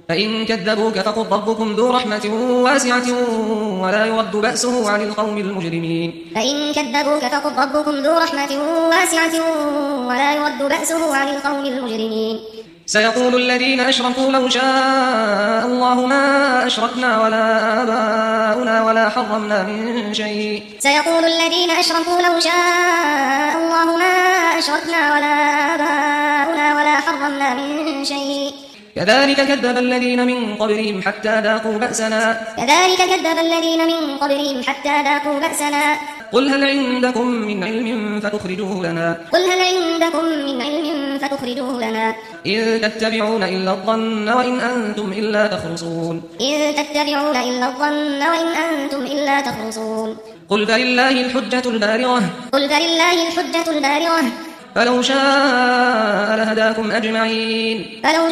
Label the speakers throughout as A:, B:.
A: فإن كذبوك فقل ربكم ذو رحمة واسعة ولا يرد بأسه عن القوم المجرمين.
B: فإن كذبوك فقل ربكم ذو رحمة واسعة ولا يرد بأسه عن القوم المجرمين.
A: سيقول الذين أشركوا لو شاء الله ما أشركنا ولا آباؤنا ولا حرمنا من شيء.
B: سيقول الذين أشركوا لو شاء الله ما أشركنا ولا آباؤنا ولا حرمنا من شيء.
A: كذلك كذب الذين من قبلهم حتى ذاقوا بأسنا.
B: كذلك كذب الذين من قبلهم حتى ذاقوا بأسنا.
A: قل هل عندكم من علم فتخرجوه لنا.
B: قل هل عندكم من علم فتخرجوه لنا.
A: إن تتبعون إلا الظن وإن أنتم إلا تخرصون.
B: إن تتبعون إلا الظن وإن أنتم إلا تخرصون.
A: قل فلله الحجة البالغة.
B: قل فلله الحجة البالغة.
A: فلو شاء لهداكم أجمعين.
B: فلو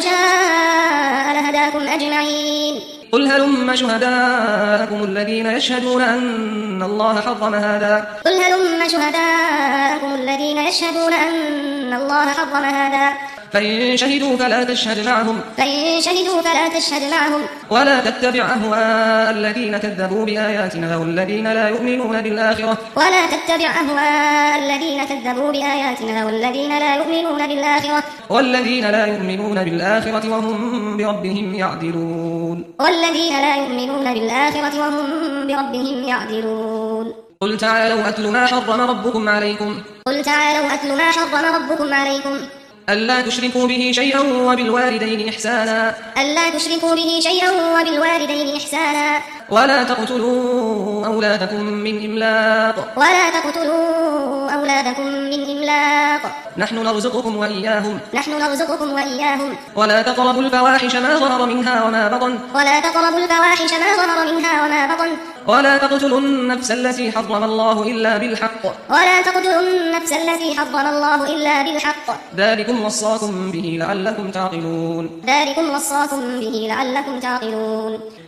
B: شاء لهداكم أجمعين.
A: قل هلم شهداءكم الذين يشهدون أن الله حرم هذا.
B: قل هلم شهداءكم الذين يشهدون أن الله حرم هذا.
A: فإن شهدوا فلا تشهد معهم.
B: فإن شهدوا فلا تشهد معهم.
A: ولا تتبع أهواء الذين كذبوا بآياتنا والذين لا يؤمنون بالآخرة.
B: ولا تتبع أهواء الذين كذبوا بآياتنا والذين لا يؤمنون بالآخرة.
A: والذين لا يؤمنون بالآخرة وهم بربهم يعدلون.
B: والذين لا يؤمنون بالآخرة وهم بربهم يعدلون.
A: قل تعالوا أتل ما حرم ربكم عليكم.
B: قل تعالوا أتل ما حرم ربكم عليكم.
A: ألا تشركوا به شيئا وبالوالدين إحسانا.
B: ألا تشركوا به شيئا وبالوالدين إحسانا.
A: ولا تقتلوا أولادكم من إملاق.
B: ولا تقتلوا أولادكم من إملاق.
A: نحن نرزقكم وإياهم.
B: نحن نرزقكم وإياهم.
A: ولا تقربوا الفواحش ما ظهر منها وما بطن.
B: ولا تقربوا الفواحش ما ظهر منها وما بطن.
A: ولا تقتلوا النفس التي حرم الله إلا بالحق.
B: ولا تقتلوا النفس التي حرم الله إلا بالحق.
A: ذلكم وصاكم به لعلكم تعقلون.
B: ذلكم وصاكم به لعلكم تعقلون.